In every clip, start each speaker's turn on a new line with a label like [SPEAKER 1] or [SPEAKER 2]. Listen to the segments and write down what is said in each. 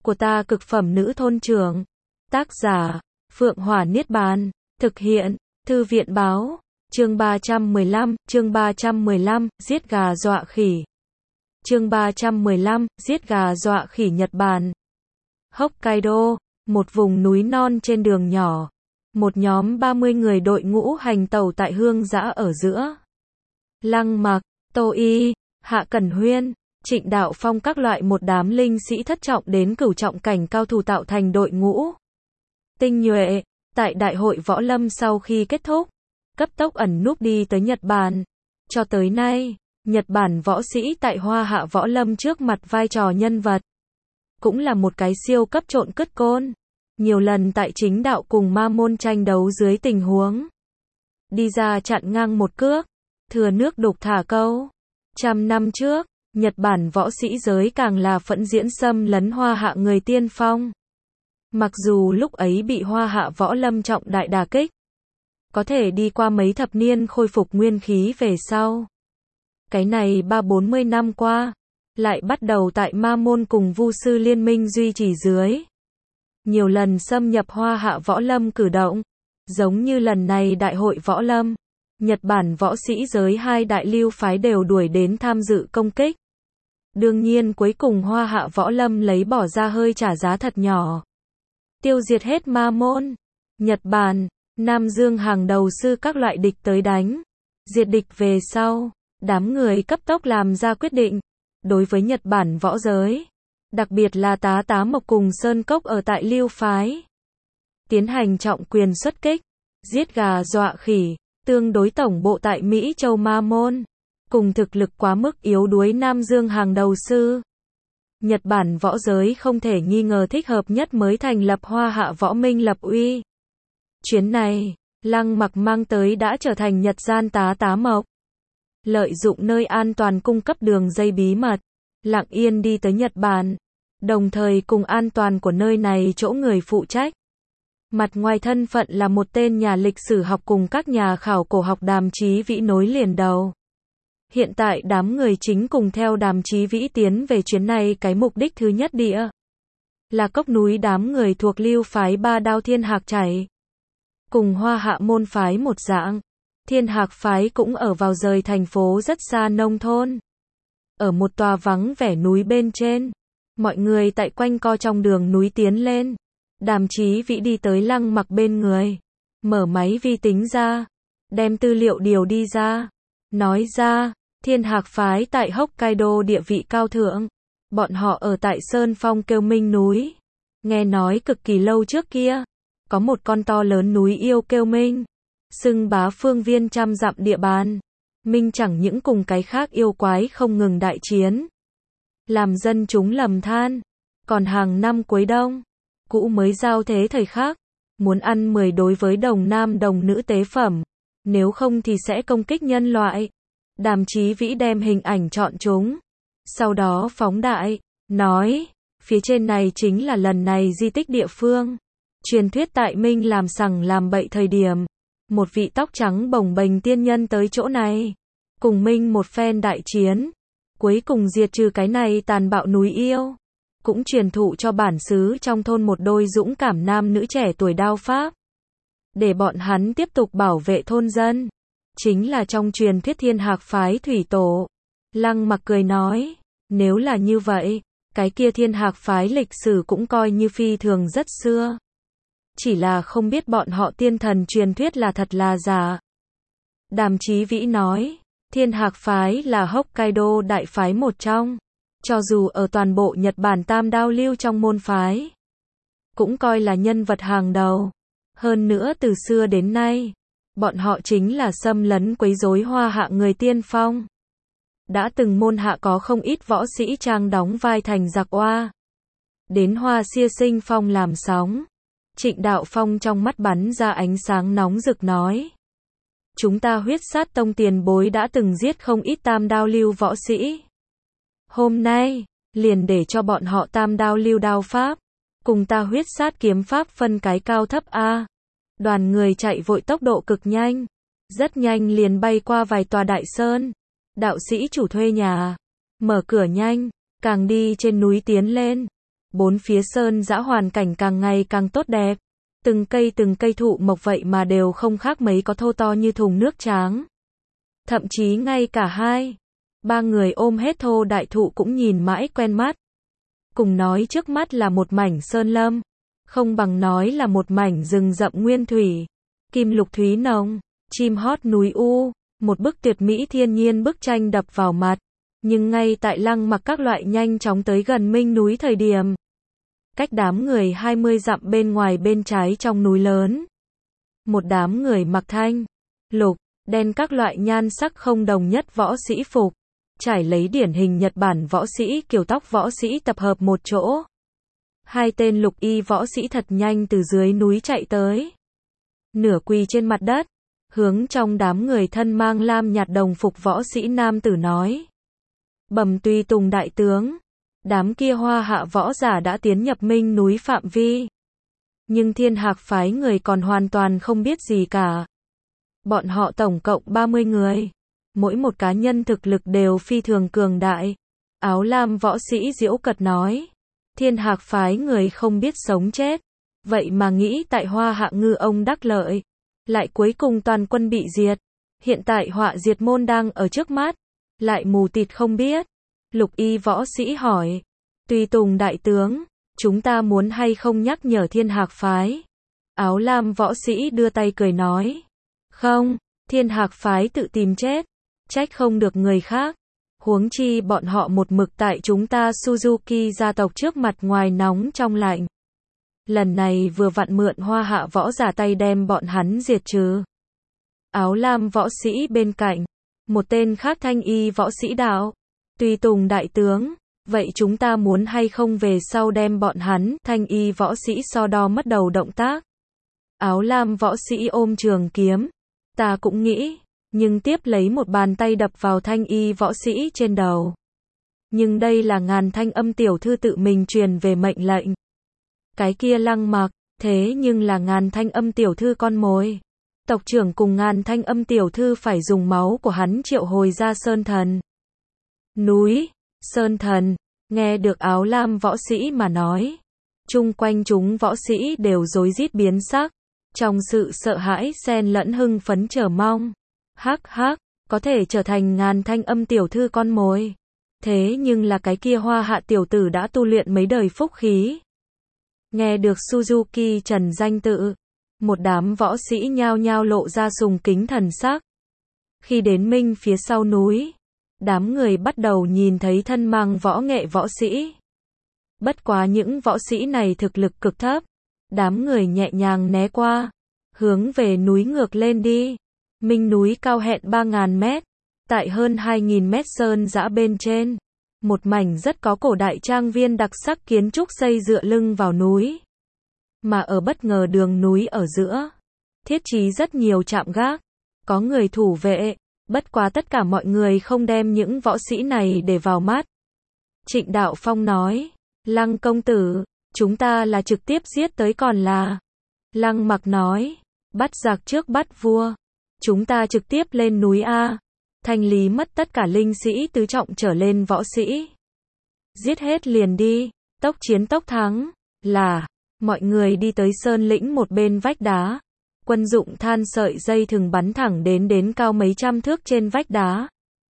[SPEAKER 1] của ta cực phẩm nữ thôn trưởng. Tác giả, Phượng Hỏa Niết Bàn. Thực hiện, Thư viện Báo. Chương 315, giết gà dọa khỉ. Chương 315, giết gà dọa khỉ Nhật Bản. Hokkaido, một vùng núi non trên đường nhỏ. Một nhóm 30 người đội ngũ hành tẩu tại hương dã ở giữa. Lăng Mặc, Tô Y, Hạ Cẩn Huyên, Trịnh Đạo Phong các loại một đám linh sĩ thất trọng đến cửu trọng cảnh cao thủ tạo thành đội ngũ tinh nhuệ. Tại đại hội võ lâm sau khi kết thúc, cấp tốc ẩn núp đi tới Nhật Bản. Cho tới nay, Nhật Bản võ sĩ tại Hoa Hạ võ lâm trước mặt vai trò nhân vật, cũng là một cái siêu cấp trộn cứt côn. Nhiều lần tại chính đạo cùng ma môn tranh đấu dưới tình huống đi ra chặn ngang một cước, thừa nước đục thả câu. 100 năm trước, Nhật Bản võ sĩ giới càng là phẫn diễn xâm lấn Hoa Hạ người tiên phong. Mặc dù lúc ấy bị Hoa Hạ võ lâm trọng đại đả kích, có thể đi qua mấy thập niên khôi phục nguyên khí về sau. Cái này 30-40 năm qua, lại bắt đầu tại ma môn cùng vu sư liên minh duy trì dưới. Nhiều lần xâm nhập Hoa Hạ võ lâm cử động, giống như lần này đại hội võ lâm, Nhật Bản võ sĩ giới hai đại lưu phái đều đuổi đến tham dự công kích. Đương nhiên cuối cùng Hoa Hạ võ lâm lấy bỏ ra hơi trả giá thật nhỏ, tiêu diệt hết ma môn. Nhật Bản, Nam Dương hàng đầu sư các loại địch tới đánh, diệt địch về sau, đám người cấp tốc làm ra quyết định. Đối với Nhật Bản võ giới, đặc biệt là Tá Mộc cùng Sơn Cốc ở tại lưu phái, tiến hành trọng quyền xuất kích, giết gà dọa khỉ, tương đối tổng bộ tại Mỹ Châu ma môn, cùng thực lực quá mức yếu đuối Nam Dương hàng đầu sư. Nhật Bản võ giới không thể nghi ngờ thích hợp nhất mới thành lập Hoa Hạ võ minh lập uy. Chuyến này, Lăng Mặc mang tới đã trở thành Nhật gian Tá Mộc. Lợi dụng nơi an toàn cung cấp đường dây bí mật, lặng yên đi tới Nhật Bản, đồng thời cùng an toàn của nơi này chỗ người phụ trách. Mặt ngoài thân phận là một tên nhà lịch sử học cùng các nhà khảo cổ học Đàm Chí Vĩ nối liền đầu. Hiện tại đám người chính cùng theo Đàm Chí Vĩ tiến về chuyến này, cái mục đích thứ nhất địa là cốc núi. Đám người thuộc lưu phái Ba Đao Thiên Hạc chảy, cùng Hoa Hạ môn phái một dạng. Thiên Hạc phái cũng ở vào rời thành phố rất xa nông thôn, ở một tòa vắng vẻ núi bên trên. Mọi người tại quanh co trong đường núi tiến lên. Đàm Chí Vĩ đi tới Lăng Mặc bên người, mở máy vi tính ra, đem tư liệu điều đi ra, nói ra, Thiên Hạc phái tại Hokkaido địa vị cao thượng. Bọn họ ở tại Sơn Phong Kêu Minh núi. Nghe nói cực kỳ lâu trước kia, có một con to lớn núi yêu kêu Minh, xưng bá phương viên trăm dặm địa bàn. Minh chẳng những cùng cái khác yêu quái không ngừng đại chiến, làm dân chúng lầm than, còn hàng năm cuối đông, cũ mới giao thế thời khắc, muốn ăn 10 đối với đồng nam đồng nữ tế phẩm, nếu không thì sẽ công kích nhân loại. Đàm Chí Vĩ đem hình ảnh chọn chúng, sau đó phóng đại, nói, phía trên này chính là lần này di tích địa phương. Truyền thuyết tại Minh làm sằng làm bậy thời điểm, một vị tóc trắng bồng bềnh tiên nhân tới chỗ này, cùng Minh một phen đại chiến, cuối cùng diệt trừ cái này tàn bạo núi yêu, cũng truyền thụ cho bản xứ trong thôn một đôi dũng cảm nam nữ trẻ tuổi đao pháp, để bọn hắn tiếp tục bảo vệ thôn dân. Chính là trong truyền thuyết Thiên Hạc phái thủy tổ. Lăng Mặc cười nói, nếu là như vậy, cái kia Thiên Hạc phái lịch sử cũng coi như phi thường rất xưa. Chỉ là không biết bọn họ tiên thần truyền thuyết là thật là giả. Đàm Chí Vĩ nói, Thiên Hạc phái là Hokkaido đại phái một trong, cho dù ở toàn bộ Nhật Bản tam đao lưu trong môn phái, cũng coi là nhân vật hàng đầu. Hơn nữa từ xưa đến nay, bọn họ chính là xâm lấn quấy rối Hoa Hạ người tiên phong. Đã từng môn hạ có không ít võ sĩ trang đóng vai thành giặc oa, đến Hoa Xia Sinh Phong làm sóng. Trịnh Đạo Phong trong mắt bắn ra ánh sáng nóng rực nói, chúng ta Huyết Sát Tông tiền bối đã từng giết không ít tam đao lưu võ sĩ. Hôm nay, liền để cho bọn họ tam đao lưu đao pháp, cùng ta Huyết Sát kiếm pháp phân cái cao thấp a. Đoàn người chạy vội tốc độ cực nhanh, rất nhanh liền bay qua vài tòa đại sơn. Đạo sĩ chủ thuê nhà, mở cửa nhanh, càng đi trên núi tiến lên. Bốn phía sơn dã hoàn cảnh càng ngày càng tốt đẹp. Từng cây thụ mộc vậy mà đều không khác mấy có thô to như thùng nước tráng. Thậm chí ngay cả hai, ba người ôm hết thô đại thụ cũng nhìn mãi quen mắt. Cùng nói trước mắt là một mảnh sơn lâm, không bằng nói là một mảnh rừng rậm nguyên thủy. Kim lục thúy nồng, chim hót núi u, một bức tuyệt mỹ thiên nhiên bức tranh đập vào mặt. Nhưng ngay tại Lăng Mặc các loại nhanh chóng tới gần Minh núi thời điểm, cách đám người 20 dặm bên ngoài bên trái trong núi lớn, một đám người mặc thanh, lục, đen các loại nhan sắc không đồng nhất võ sĩ phục, trải lấy điển hình Nhật Bản võ sĩ kiểu tóc võ sĩ tập hợp một chỗ. Hai tên lục y võ sĩ thật nhanh từ dưới núi chạy tới, nửa quỳ trên mặt đất, hướng trong đám người thân mang lam nhạt đồng phục võ sĩ nam tử nói: Bẩm tùy tùng đại tướng, đám kia Hoa Hạ võ giả đã tiến nhập Minh núi phạm vi, nhưng Thiên Hạc phái người còn hoàn toàn không biết gì cả. Bọn họ tổng cộng 30 người, mỗi một cá nhân thực lực đều phi thường cường đại. Áo lam võ sĩ giễu cợt nói: Thiên Hạc phái người không biết sống chết, vậy mà nghĩ tại Hoa Hạ ngư ông đắc lợi, lại cuối cùng toàn quân bị diệt. Hiện tại họa diệt môn đang ở trước mắt, lại mù tịt không biết. Lục y võ sĩ hỏi: Tùy tùng đại tướng, chúng ta muốn hay không nhắc nhở Thiên Hạc phái? Áo lam võ sĩ đưa tay cười nói: Không, Thiên Hạc phái tự tìm chết, trách không được người khác. Huống chi bọn họ một mực tại chúng ta Suzuki gia tộc trước mặt ngoài nóng trong lạnh. Lần này vừa vặn mượn Hoa Hạ võ giả tay đem bọn hắn diệt trừ. Áo lam võ sĩ bên cạnh, một tên khác thanh y võ sĩ đạo: Tùy tùng đại tướng, vậy chúng ta muốn hay không về sau đem bọn hắn? Thanh y võ sĩ so đo mất đầu động tác. Áo lam võ sĩ ôm trường kiếm: Ta cũng nghĩ, nhưng tiếp lấy một bàn tay đập vào thanh y võ sĩ trên đầu. Nhưng đây là Ngàn Thanh Âm tiểu thư tự mình truyền về mệnh lệnh. Cái kia Lăng Mặc, thế nhưng là Ngàn Thanh Âm tiểu thư con mồi. Tộc trưởng cùng Ngàn Thanh Âm tiểu thư phải dùng máu của hắn triệu hồi ra Sơn Thần. Núi, Sơn Thần, nghe được áo lam võ sĩ mà nói, chung quanh chúng võ sĩ đều rối rít biến sắc, trong sự sợ hãi xen lẫn hưng phấn chờ mong. Hắc hắc, có thể trở thành Ngàn Thanh Âm tiểu thư con mồi. Thế nhưng là cái kia Hoa Hạ tiểu tử đã tu luyện mấy đời phúc khí. Nghe được Suzuki Trần danh tự, một đám võ sĩ nhao nhao lộ ra sùng kính thần sắc. Khi đến Minh phía sau núi, đám người bắt đầu nhìn thấy thân mang võ nghệ võ sĩ. Bất quá những võ sĩ này thực lực cực thấp, đám người nhẹ nhàng né qua, hướng về núi ngược lên đi. Minh núi cao hẹn 3.000 mét, tại hơn 2.000 mét sơn dã bên trên, một mảnh rất có cổ đại trang viên đặc sắc kiến trúc xây dựa lưng vào núi. Mà ở bất ngờ đường núi ở giữa, thiết trí rất nhiều trạm gác, có người thủ vệ, bất quá tất cả mọi người không đem những võ sĩ này để vào mắt. Trịnh Đạo Phong nói: Lăng công tử, chúng ta là trực tiếp giết tới còn là? Lăng Mặc nói: Bắt giặc trước bắt vua, chúng ta trực tiếp lên núi A, thanh lý mất tất cả linh sĩ tứ trọng trở lên võ sĩ. Giết hết liền đi, tốc chiến tốc thắng. Là, mọi người đi tới sơn lĩnh một bên vách đá. Quân dụng than sợi dây thừng bắn thẳng đến cao mấy trăm thước trên vách đá.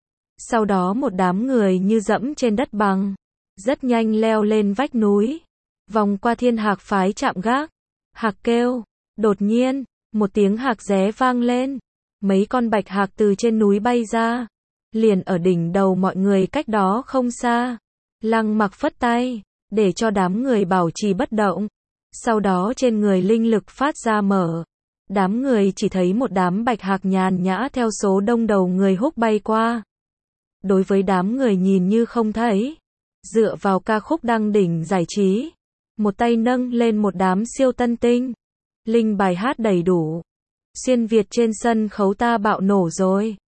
[SPEAKER 1] Sau đó một đám người như dẫm trên đất bằng, rất nhanh leo lên vách núi, vòng qua Thiên Hạc phái trạm gác. Hạc kêu, đột nhiên, một tiếng hạc ré vang lên, mấy con bạch hạc từ trên núi bay ra, liền ở đỉnh đầu mọi người cách đó không xa. Lăng Mặc phất tay, để cho đám người bảo trì bất động, sau đó trên người linh lực phát ra mở. Đám người chỉ thấy một đám bạch hạc nhàn nhã theo số đông đầu người húc bay qua. Đối với đám người nhìn như không thấy, dựa vào ca khúc đăng đỉnh giải trí, một tay nâng lên một đám siêu tân tinh, linh bài hát đầy đủ. Xuyên Việt trên sân khấu ta bạo nổ rồi.